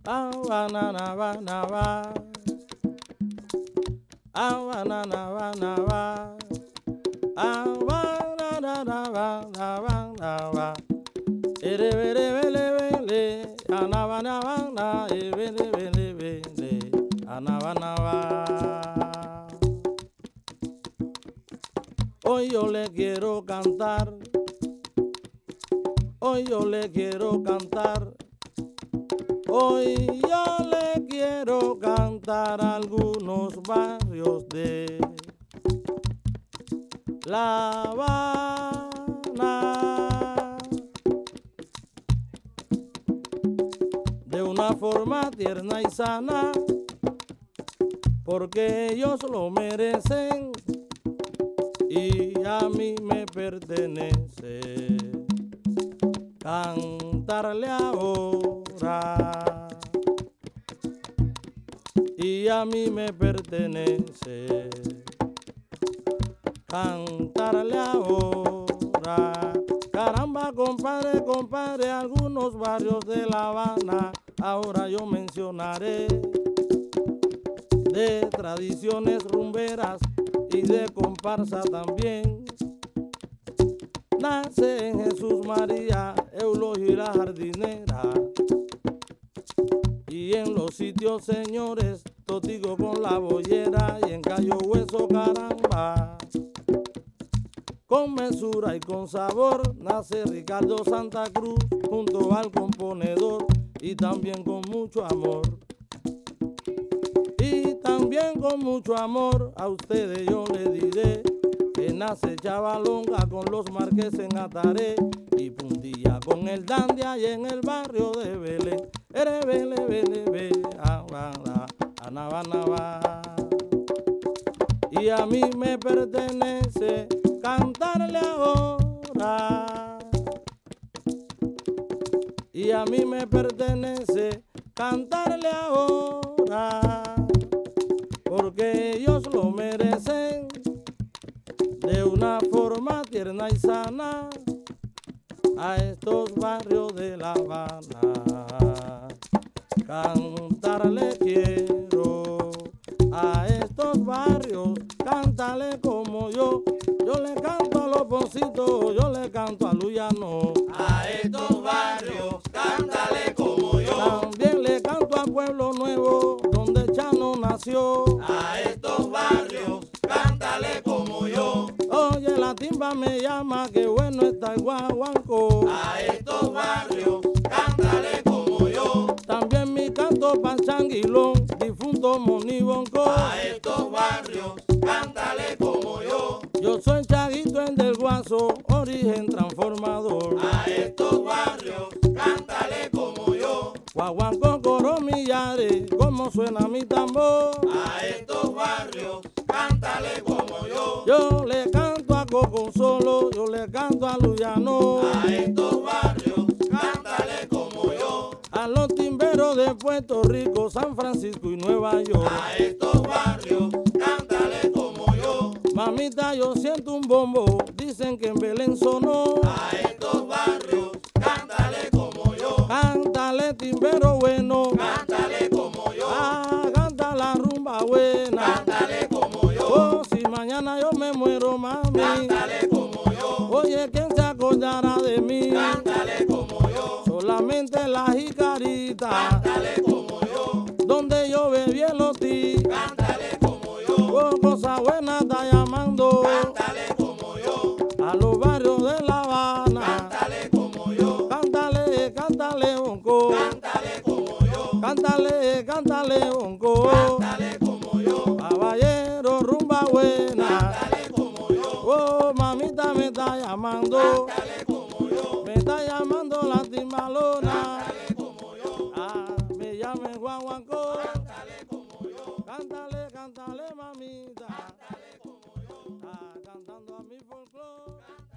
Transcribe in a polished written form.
banana, banana, banana, banana, hoy yo le quiero cantar, hoy yo le quiero cantar, hoy yo le quiero cantar algunos barrios de La Habana, de una forma tierna y sana, porque ellos lo merecen y a mí me pertenece cantarle ahora, y a mí me pertenece cantarle ahora. Caramba, compadre, compadre, algunos barrios de La Habana ahora yo mencionaré, de tradiciones rumberas y de comparsa también. Nace en Jesús María, Eulogio y la Jardinera, y en los sitios, señores, Totigo con la Boyera, y en Cayo Hueso, caramba, con mesura y con sabor, nace Ricardo Santa Cruz junto al componedor, y también con mucho amor. Y también con mucho amor a ustedes yo le diré que nace Chavalonga con los Marqueses en Ataré, y Puntilla con el Dandia y en el barrio de Belén. Y a mí me pertenece cantarle ahora, y a mí me pertenece cantarle ahora, porque ellos lo merecen de una forma tierna y sana a estos barrios de La Habana. Cantarle quiero a estos barrios, cántale como yo le canto a los Positos, yo le canto a Luyano. A estos barrios, cántale como yo. También le canto a Pueblo Nuevo, donde Chano nació. A estos barrios, cántale como yo. Oye, la timba me llama, que bueno está el guaguanco. A estos barrios, cántale como yo. También mi canto pa' Changuilón, difunto Monibonco. A estos barrios, cántale como yo. Yo soy Chaguito en del Guaso, origen transformador. A estos barrios, cántale como yo. Guaguanco, coro, millares, como suena mi tambor. A estos barrios, cántale como yo. Yo le canto a Coco Solo, yo le canto a Luyano. A estos barrios, cántale como yo. A los timberos de Puerto Rico, San Francisco y Nueva York. A estos barrios, cántale como yo. Mamita, yo siento un bombo, dicen que en Belén sonó. A estos barrios, cántale como yo. Cántale timbero bueno, Cántale como yo. canta la rumba buena. Cántale como yo. Oh, si mañana yo me muero, mami, Cántale como yo. oye, ¿quién se acordará de mí? Cántale como yo. Solamente la jicarita, Cántale como yo. donde yo bebí el lotí. Cántale como yo. Oh, cosa buena está llamando Cántale como yo. a los barrios de La Habana. Cántale como yo. Cántale, cántale, bonco. Cántale como yo. Cántale, cántale, bonco. Cántale como yo. Caballero, rumba buena. Cántale como yo. Oh, mamita me está llamando. Cántale como yo. Me está llamando la timbalona. Cántale como yo. Ah, me llame guaguancó. Cántale como yo. Cántale, cántale, mamita. Cántale como yo. Ah, cantando a mi folclore.